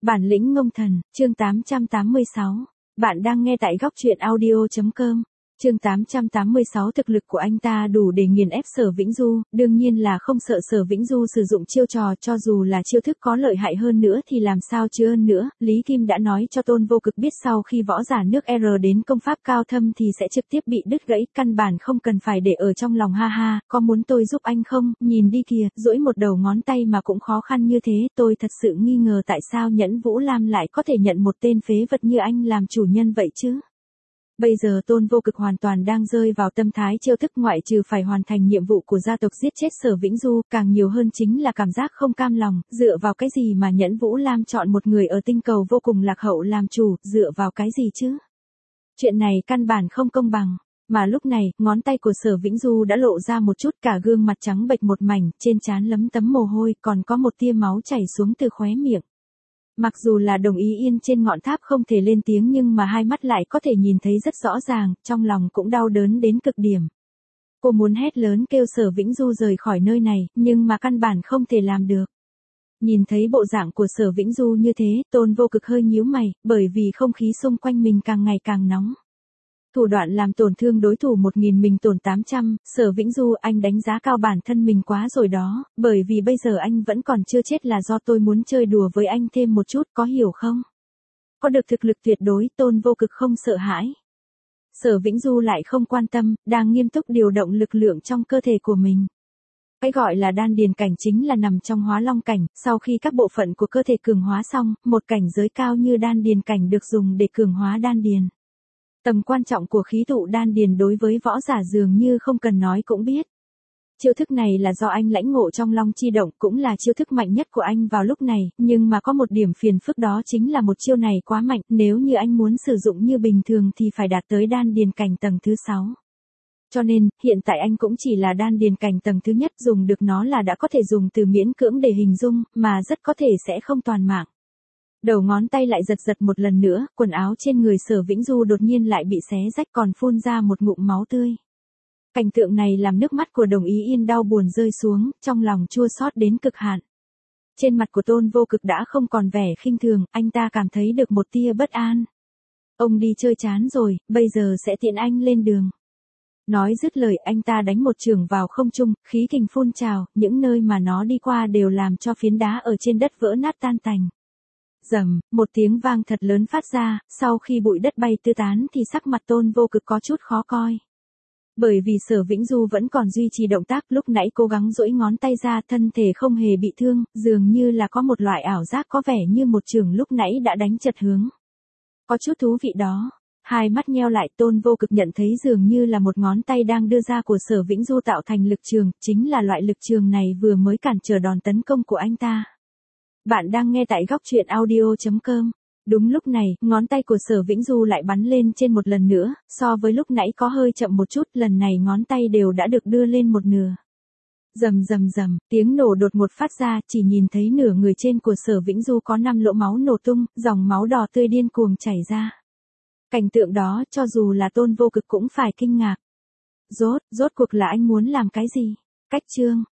Bản lĩnh ngông thần, chương 886. Bạn đang nghe tại góc truyện audio.com. Chương 886 thực lực của anh ta đủ để nghiền ép Sở Vĩnh Du, đương nhiên là không sợ Sở Vĩnh Du sử dụng chiêu trò, cho dù là chiêu thức có lợi hại hơn nữa thì làm sao chứ hơn nữa. Lý Kim đã nói cho Tôn Vô Cực biết sau khi võ giả nước R đến công pháp cao thâm thì sẽ trực tiếp bị đứt gãy, căn bản không cần phải để ở trong lòng. Ha ha, có muốn tôi giúp anh không? Nhìn đi kìa, duỗi một đầu ngón tay mà cũng khó khăn như thế. Tôi thật sự nghi ngờ tại sao Nhẫn Vũ Lam lại có thể nhận một tên phế vật như anh làm chủ nhân vậy chứ. Bây giờ Tôn Vô Cực hoàn toàn đang rơi vào tâm thái chiêu thức, ngoại trừ phải hoàn thành nhiệm vụ của gia tộc giết chết Sở Vĩnh Du, càng nhiều hơn chính là cảm giác không cam lòng. Dựa vào cái gì mà Nhẫn Vũ Lam chọn một người ở tinh cầu vô cùng lạc hậu làm chủ, dựa vào cái gì chứ? Chuyện này căn bản không công bằng. Mà lúc này, ngón tay của Sở Vĩnh Du đã lộ ra một chút, cả gương mặt trắng bệch một mảnh, trên trán lấm tấm mồ hôi, còn có một tia máu chảy xuống từ khóe miệng. Mặc dù là Đồng Ý Yên trên ngọn tháp không thể lên tiếng nhưng mà hai mắt lại có thể nhìn thấy rất rõ ràng, trong lòng cũng đau đớn đến cực điểm. Cô muốn hét lớn kêu Sở Vĩnh Du rời khỏi nơi này, nhưng mà căn bản không thể làm được. Nhìn thấy bộ dạng của Sở Vĩnh Du như thế, Tôn Vô Cực hơi nhíu mày, bởi vì không khí xung quanh mình càng ngày càng nóng. Thủ đoạn làm tổn thương đối thủ 1000 mình tổn 800, Sở Vĩnh Du, anh đánh giá cao bản thân mình quá rồi đó, bởi vì bây giờ anh vẫn còn chưa chết là do tôi muốn chơi đùa với anh thêm một chút, có hiểu không? Có được thực lực tuyệt đối, Tôn Vô Cực không sợ hãi. Sở Vĩnh Du lại không quan tâm, đang nghiêm túc điều động lực lượng trong cơ thể của mình. Cái gọi là đan điền cảnh chính là nằm trong hóa long cảnh, sau khi các bộ phận của cơ thể cường hóa xong, một cảnh giới cao như đan điền cảnh được dùng để cường hóa đan điền. Tầm quan trọng của khí tụ đan điền đối với võ giả dường như không cần nói cũng biết. Chiêu thức này là do anh lãnh ngộ trong Long Chi Động, cũng là chiêu thức mạnh nhất của anh vào lúc này, nhưng mà có một điểm phiền phức, đó chính là một chiêu này quá mạnh, nếu như anh muốn sử dụng như bình thường thì phải đạt tới đan điền cảnh tầng thứ 6. Cho nên, hiện tại anh cũng chỉ là đan điền cảnh tầng thứ nhất, dùng được nó là đã có thể dùng từ miễn cưỡng để hình dung, mà rất có thể sẽ không toàn mạng. Đầu ngón tay lại giật giật một lần nữa, quần áo trên người Sở Vĩnh Du đột nhiên lại bị xé rách, còn phun ra một ngụm máu tươi. Cảnh tượng này làm nước mắt của Đồng Ý Yên đau buồn rơi xuống, trong lòng chua xót đến cực hạn. Trên mặt của Tôn Vô Cực đã không còn vẻ khinh thường, anh ta cảm thấy được một tia bất an. Ông đi chơi chán rồi, bây giờ sẽ tiện anh lên đường. Nói dứt lời, anh ta đánh một chưởng vào không trung, khí kình phun trào, những nơi mà nó đi qua đều làm cho phiến đá ở trên đất vỡ nát tan tành. Rầm, một tiếng vang thật lớn phát ra, sau khi bụi đất bay tứ tán thì sắc mặt Tôn Vô Cực có chút khó coi. Bởi vì Sở Vĩnh Du vẫn còn duy trì động tác, lúc nãy cố gắng duỗi ngón tay ra, thân thể không hề bị thương, dường như là có một loại ảo giác, có vẻ như một chưởng lúc nãy đã đánh chật hướng. Có chút thú vị đó. Hai mắt nheo lại, Tôn Vô Cực nhận thấy dường như là một ngón tay đang đưa ra của Sở Vĩnh Du tạo thành lực trường, chính là loại lực trường này vừa mới cản trở đòn tấn công của anh ta. Bạn đang nghe tại góc truyện audio.com. Đúng lúc này, ngón tay của Sở Vĩnh Du lại bắn lên trên một lần nữa, so với lúc nãy có hơi chậm một chút, lần này ngón tay đều đã được đưa lên một nửa. Rầm rầm rầm, tiếng nổ đột ngột phát ra, chỉ nhìn thấy nửa người trên của Sở Vĩnh Du có 5 lỗ máu nổ tung, dòng máu đỏ tươi điên cuồng chảy ra. Cảnh tượng đó, cho dù là Tôn Vô Cực cũng phải kinh ngạc. Rốt cuộc là anh muốn làm cái gì? Cách chương.